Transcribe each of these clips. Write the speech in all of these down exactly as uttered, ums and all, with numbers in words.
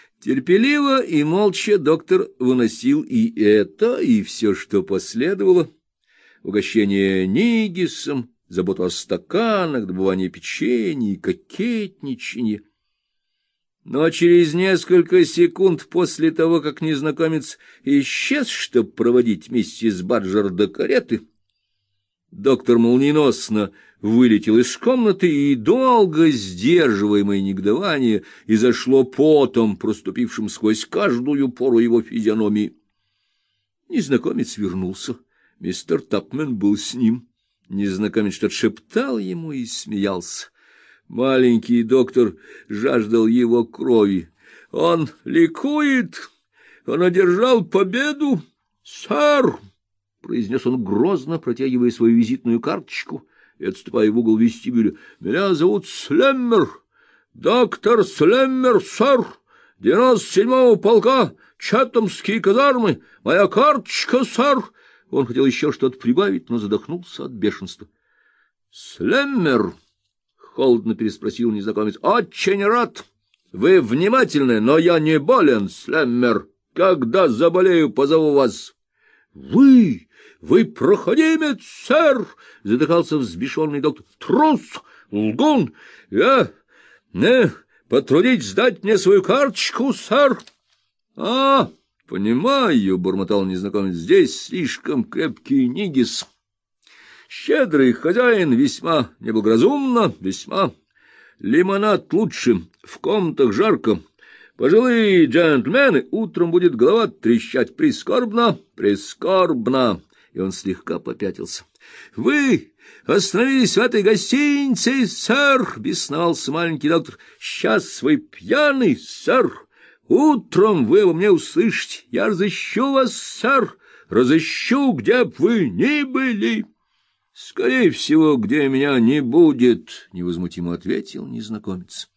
Терпеливо и молча доктор выносил и это, и все, что последовало: угощение ниггисом, заботу о стаканах, добывание печенья и кокетничанье. Но через несколько секунд после того, как незнакомец исчез, чтобы проводить миссис Баджер до кареты, доктор молниеносно вылетел из комнаты, и долго сдерживаемое негодование изошло потом, проступившим сквозь каждую пору его физиономии. Незнакомец вернулся. Мистер Тапмен был с ним. Незнакомец что-то шептал ему и смеялся. Маленький доктор жаждал его крови. Он ликует, он одержал победу, сэр, — произнес он грозно, протягивая свою визитную карточку и отступая в угол вестибюля. — Меня зовут Слеммер, доктор Слеммер, сэр, девяносто седьмого полка, Чатамские казармы, моя карточка, сэр. Он хотел еще что-то прибавить, но задохнулся от бешенства. — Слеммер! — холодно переспросил незнакомец. — Очень рад. Вы внимательны, но я не болен, Слеммер. Когда заболею, позову вас. — Вы... Вы проходимец, сэр! — задыхался взбешенный доктор. — Трус! Лгун! Я... Не... Потрудитесь сдать мне свою карточку, сэр! — А, понимаю, — бормотал незнакомец, — здесь слишком крепкий ниггис. Щедрый хозяин, весьма неблагоразумно, весьма. Лимонад лучше, в комнатах жарко. Пожилые джентльмены, утром будет голова трещать. Прискорбно, прискорбно. И он слегка попятился. — Вы остановились в этой гостинице, сэр, — бесновался маленький доктор. — Сейчас вы пьяный, сэр. Утром вы обо мне услышите. Я разыщу вас, сэр, разыщу, где б вы ни были. — Скорее всего, где меня не будет, — невозмутимо ответил незнакомец.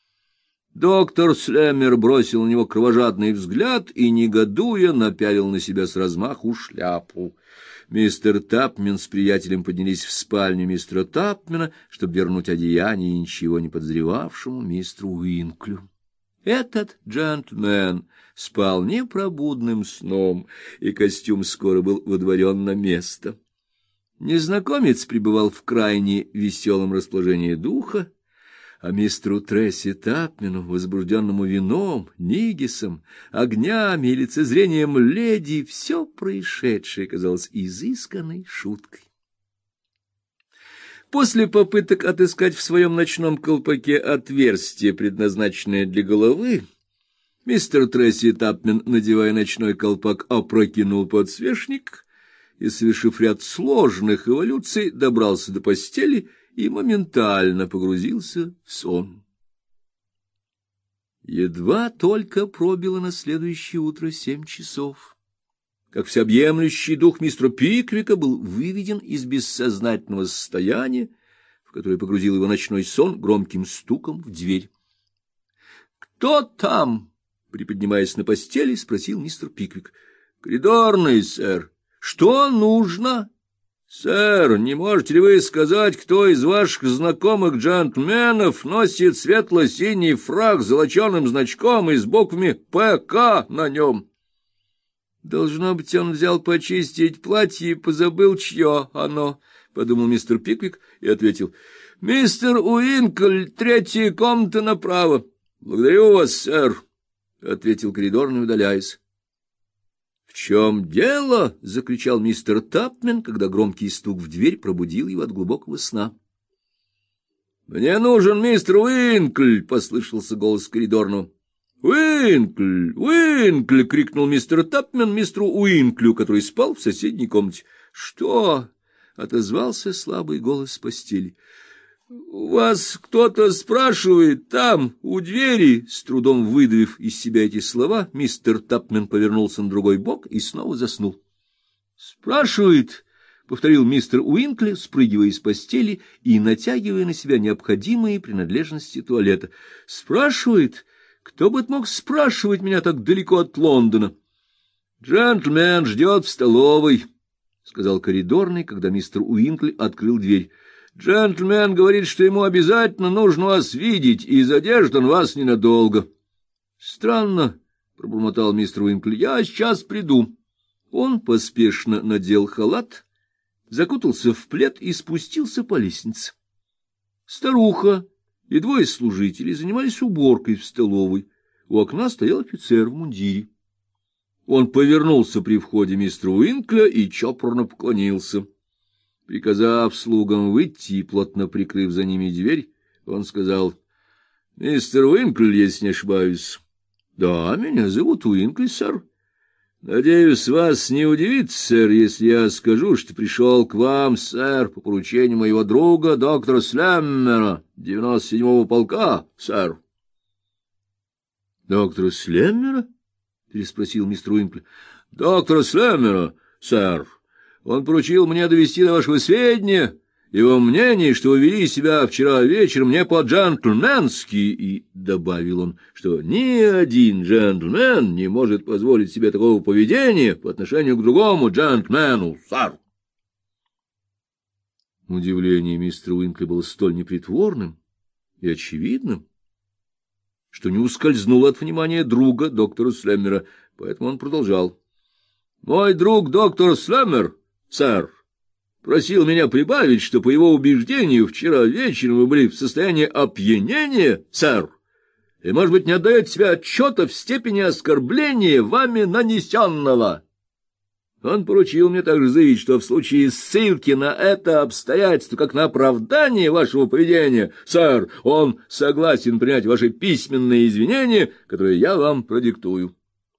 Доктор Слеммер бросил на него кровожадный взгляд и, негодуя, напялил на себя с размаху шляпу. Мистер Тапмен с приятелем поднялись в спальню мистера Тапмена, чтобы вернуть одеяние ничего не подозревавшему мистеру Уинклю. Этот джентльмен спал непробудным сном, и костюм скоро был водворен на место. Незнакомец пребывал в крайне веселом расположении духа, а мистеру Тресси Тапмену, возбужденному вином, ниггисом, огнями и лицезрением леди, все происшедшее казалось изысканной шуткой. После попыток отыскать в своем ночном колпаке отверстие, предназначенное для головы, мистер Тресси Тапмен, надевая ночной колпак, опрокинул подсвечник и, совершив ряд сложных эволюций, добрался до постели и моментально погрузился в сон. Едва только пробило на следующее утро семь часов, как всеобъемлющий дух мистера Пиквика был выведен из бессознательного состояния, в которое погрузил его ночной сон, громким стуком в дверь. — Кто там? — приподнимаясь на постели, спросил мистер Пиквик. — Коридорный, сэр. — Что нужно? — Сэр, не можете ли вы сказать, кто из ваших знакомых джентльменов носит светло-синий фрак с золоченым значком и с буквами «П К» на нем? — Должно быть, он взял почистить платье и позабыл, чье оно, — подумал мистер Пиквик и ответил. — Мистер Уинкль, третья комната направо. — Благодарю вас, сэр, — ответил коридорный, удаляясь. — В чем дело? — закричал мистер Тапмен, когда громкий стук в дверь пробудил его от глубокого сна. — Мне нужен мистер Уинкль! — послышался голос коридорного. — Уинкль! Уинкль! — крикнул мистер Тапмен мистеру Уинклю, который спал в соседней комнате. — Что? — отозвался слабый голос с постели. — Вас кто-то спрашивает там, у двери. С трудом выдавив из себя эти слова, мистер Тапмен повернулся на другой бок и снова заснул. — Спрашивает, — повторил мистер Уинкли, спрыгивая из постели и натягивая на себя необходимые принадлежности туалета. — Спрашивает? Кто бы мог спрашивать меня так далеко от Лондона? — Джентльмен ждет в столовой, — сказал коридорный, когда мистер Уинкли открыл дверь. — Джентльмен говорит, что ему обязательно нужно вас видеть, и задержит он вас ненадолго. — Странно, — пробормотал мистер Уинкли, — я сейчас приду. Он поспешно надел халат, закутался в плед и спустился по лестнице. Старуха и двое служителей занимались уборкой в столовой. У окна стоял офицер в мундире. Он повернулся при входе мистера Уинкля и чопорно поклонился. Приказав слугам выйти и плотно прикрыв за ними дверь, он сказал: — Мистер Уинкль, если не ошибаюсь. — Да, меня зовут Уинкль, сэр. — Надеюсь, вас не удивит, сэр, если я скажу, что пришел к вам, сэр, по поручению моего друга, доктора Слеммера, девяносто седьмого полка, сэр. — Доктора Слеммера? — переспросил мистер Уинкль. — Доктора Слеммера, сэр. Он поручил мне довести до вашего сведения его мнение, что вы вели себя вчера вечером не по-джентльменски, и добавил он, что ни один джентльмен не может позволить себе такого поведения по отношению к другому джентльмену, сэр. Удивление мистера Уинкли было столь непритворным и очевидным, что не ускользнуло от внимания друга доктора Слеммера, поэтому он продолжал: — Мой друг доктор Слеммер, сэр, просил меня прибавить, что, по его убеждению, вчера вечером вы были в состоянии опьянения, сэр, и, может быть, не отдаете себе отчета в степени оскорбления вами нанесенного. Он поручил мне также заявить, что в случае ссылки на это обстоятельство, как на оправдание вашего поведения, сэр, он согласен принять ваши письменные извинения, которые я вам продиктую.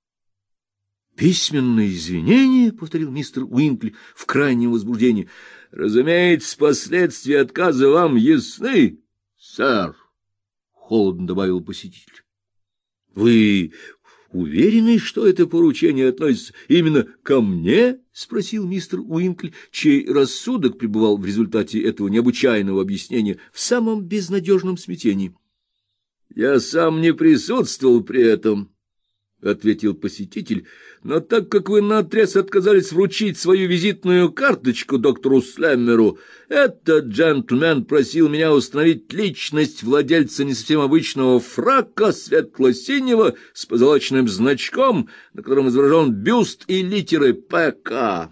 «Письменные извинения?» — повторил мистер Уинкли в крайнем возбуждении. «Разумеется, последствия отказа вам ясны, сэр», — холодно добавил посетитель. «Вы уверены, что это поручение относится именно ко мне?» — спросил мистер Уинкли, чей рассудок пребывал в результате этого необычайного объяснения в самом безнадежном смятении. «Я сам не присутствовал при этом», — ответил посетитель, — но так как вы наотрез отказались вручить свою визитную карточку доктору Слеммеру, этот джентльмен просил меня установить личность владельца не совсем обычного фрака светло-синего с позолоченным значком, на котором изображен бюст и литеры П К.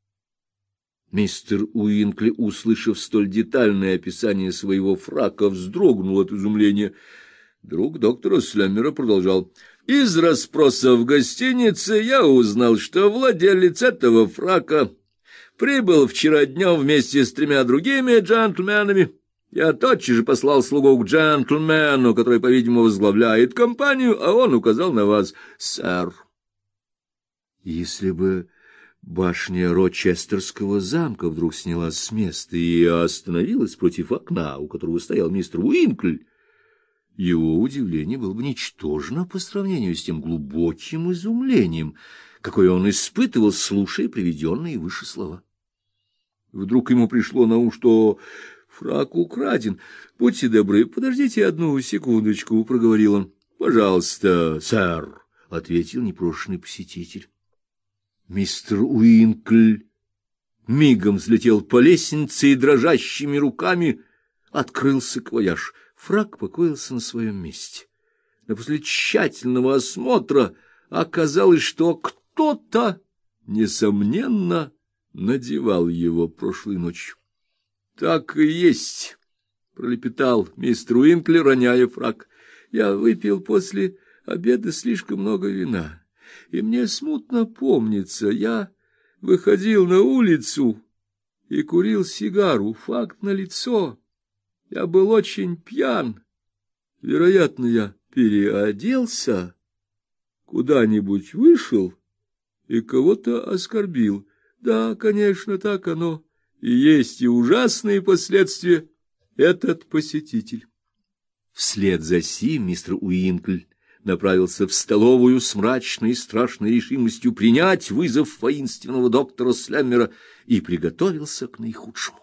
Мистер Уинкли, услышав столь детальное описание своего фрака, вздрогнул от изумления. Друг доктора Слеммера продолжал: «Из расспросов в гостинице я узнал, что владелец этого фрака прибыл вчера днем вместе с тремя другими джентльменами. Я тотчас же послал слугу к джентльмену, который, по-видимому, возглавляет компанию, а он указал на вас, сэр». Если бы башня Рочестерского замка вдруг снялась с места и остановилась против окна, у которого стоял мистер Уинкль, его удивление было бы ничтожно по сравнению с тем глубоким изумлением, какое он испытывал, слушая приведенные выше слова. Вдруг ему пришло на ум, что фрак украден. — Будьте добры, подождите одну секундочку, — проговорил он. — Пожалуйста, сэр, — ответил непрошенный посетитель. Мистер Уинкль мигом взлетел по лестнице и дрожащими руками открыл саквояж. Фрак покоился на своем месте. Но после тщательного осмотра оказалось, что кто-то, несомненно, надевал его прошлой ночью. — Так и есть, — пролепетал мистер Уинкли, роняя фрак. — Я выпил после обеда слишком много вина, и мне смутно помнится, я выходил на улицу и курил сигару, факт налицо. Я был очень пьян. Вероятно, я переоделся, куда-нибудь вышел и кого-то оскорбил. Да, конечно, так оно и есть, и ужасные последствия этот посетитель. Вслед за сим мистер Уинкль направился в столовую с мрачной и страшной решимостью принять вызов воинственного доктора Слеммера и приготовился к наихудшему.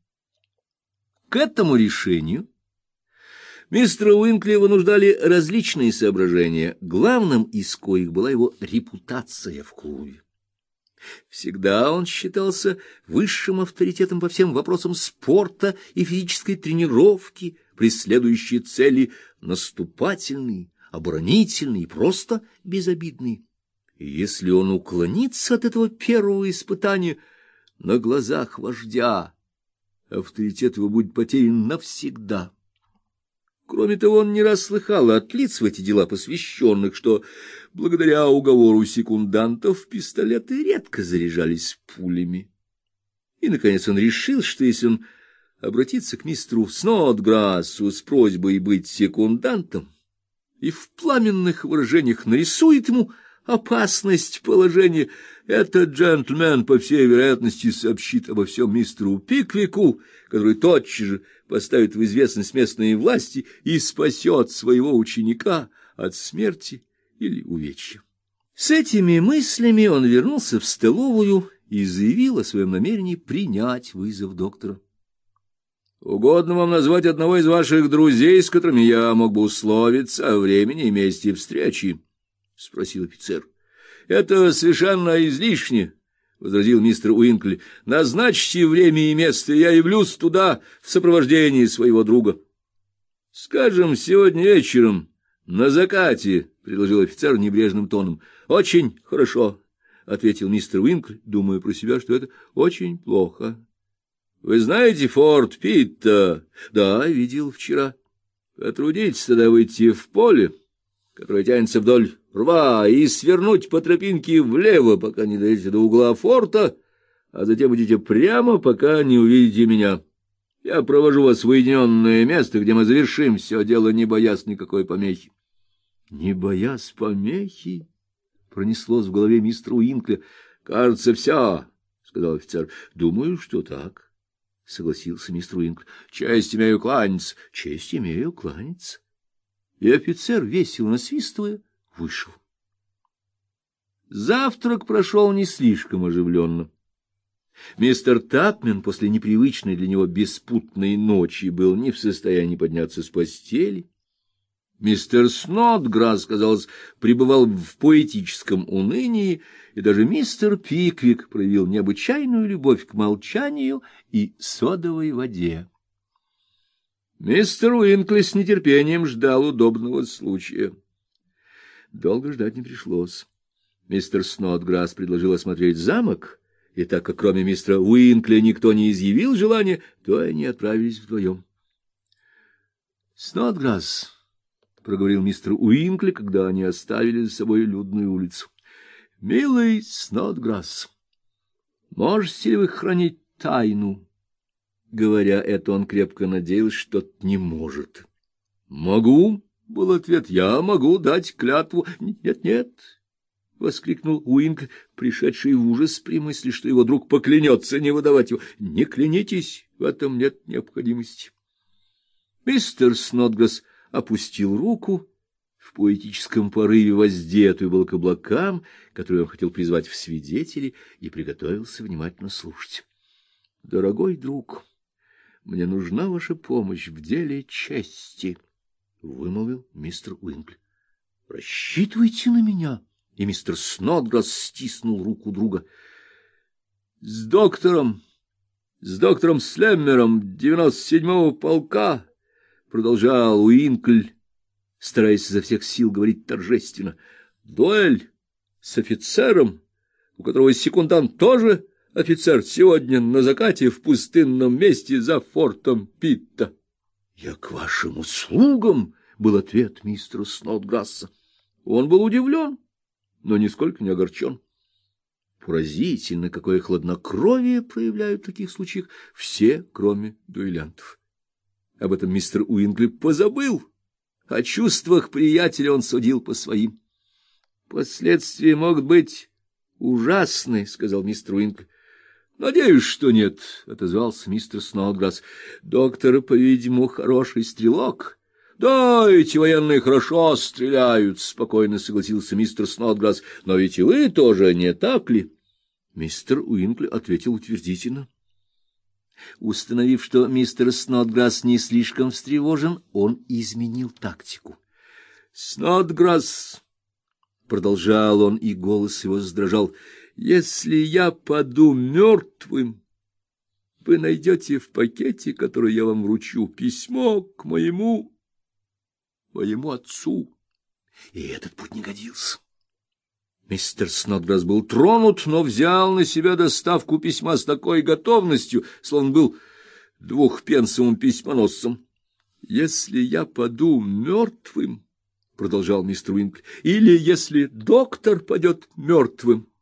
К этому решению мистера Уинкли вынуждали различные соображения, главным из коих была его репутация в клубе. Всегда он считался высшим авторитетом по всем вопросам спорта и физической тренировки, преследующей цели наступательные, оборонительные и просто безобидные. И если он уклонится от этого первого испытания на глазах вождя, авторитет его будет потерян навсегда. Кроме того, он не раз слыхал от лиц в эти дела посвященных, что благодаря уговору секундантов пистолеты редко заряжались пулями. И, наконец, он решил, что если он обратится к мистеру Снодграссу с просьбой быть секундантом и в пламенных выражениях нарисует ему опасность положения, этот джентльмен, по всей вероятности, сообщит обо всем мистеру Пиквику, который тотчас же поставит в известность местные власти и спасет своего ученика от смерти или увечья. С этими мыслями он вернулся в столовую и заявил о своем намерении принять вызов доктора. — Угодно вам назвать одного из ваших друзей, с которыми я мог бы условиться о времени и месте встречи? — спросил офицер. — Это совершенно излишне, — возразил мистер Уинкли. — Назначьте время и место, и я явлюсь туда в сопровождении своего друга. — Скажем, сегодня вечером, на закате, — предложил офицер небрежным тоном. — Очень хорошо, — ответил мистер Уинкли, думая про себя, что это очень плохо. — Вы знаете форт Питта? — Да, видел вчера. — Потрудитесь тогда выйти в поле, которое тянется вдоль рва, и свернуть по тропинке влево, пока не дойдете до угла форта, а затем идите прямо, пока не увидите меня. Я провожу вас в уединенное место, где мы завершим все дело, не боясь никакой помехи. — Не боясь помехи? — пронеслось в голове мистера Уинкля. — Кажется, все, — сказал офицер. — Думаю, что так. — согласился мистер Уинкли. — Честь имею кланяться. — Честь имею кланяться. И офицер, весело насвистывая, вышел. Завтрак прошел не слишком оживленно. Мистер Тапмен после непривычной для него беспутной ночи был не в состоянии подняться с постели. Мистер Снодграсс, казалось, пребывал в поэтическом унынии, и даже мистер Пиквик проявил необычайную любовь к молчанию и содовой воде. Мистер Уинкли с нетерпением ждал удобного случая. Долго ждать не пришлось. Мистер Снодграсс предложил осмотреть замок, и так как кроме мистера Уинкли никто не изъявил желания, то они отправились вдвоем. — Снодграсс, — проговорил мистер Уинкли, когда они оставили за собой людную улицу, — милый Снодграсс, можете ли вы хранить тайну? Говоря это, он крепко надеялся, что не может. — Могу, — был ответ, — я могу дать клятву. — Нет, нет, — воскликнул Уинкли, пришедший в ужас при мысли, что его друг поклянется не выдавать его. — Не клянитесь, в этом нет необходимости. Мистер Снодграсс опустил руку, в поэтическом порыве воздетую был к облакам, которые он хотел призвать в свидетели, и приготовился внимательно слушать. — Дорогой друг, мне нужна ваша помощь в деле чести, — вымолвил мистер Уинкли. — Рассчитывайте на меня. И мистер Снодграсс стиснул руку друга. — С доктором, с доктором Слеммером девяносто седьмого полка, — продолжал Уинкль, стараясь изо всех сил говорить торжественно, — дуэль с офицером, у которого секундант тоже офицер, сегодня на закате в пустынном месте за фортом Питта. — Я к вашим услугам, — был ответ мистера Снодграсса. Он был удивлен, но нисколько не огорчен. Поразительно, какое хладнокровие проявляют в таких случаях все, кроме дуэлянтов. Об этом мистер Уинкли позабыл. О чувствах приятеля он судил по своим. — Последствия могут быть ужасны, — сказал мистер Уинкли. — Надеюсь, что нет, — отозвался мистер Снодграсс. — Доктор, по-видимому, хороший стрелок. — Да, эти военные хорошо стреляют, — спокойно согласился мистер Снодграсс. — Но ведь и вы тоже, не так ли? Мистер Уинкли ответил утвердительно. Установив, что мистер Снодграсс не слишком встревожен, он изменил тактику. — Снодграсс, — продолжал он, и голос его задрожал, — если я паду мертвым, вы найдете в пакете, который я вам вручу, письмо к моему, моему отцу. и этот путь не годился. Мистер Снодграсс был тронут, но взял на себя доставку письма с такой готовностью, словно был двухпенсовым письмоносцем. — Если я паду мертвым, — продолжал мистер Уинкли, — или если доктор падет мертвым,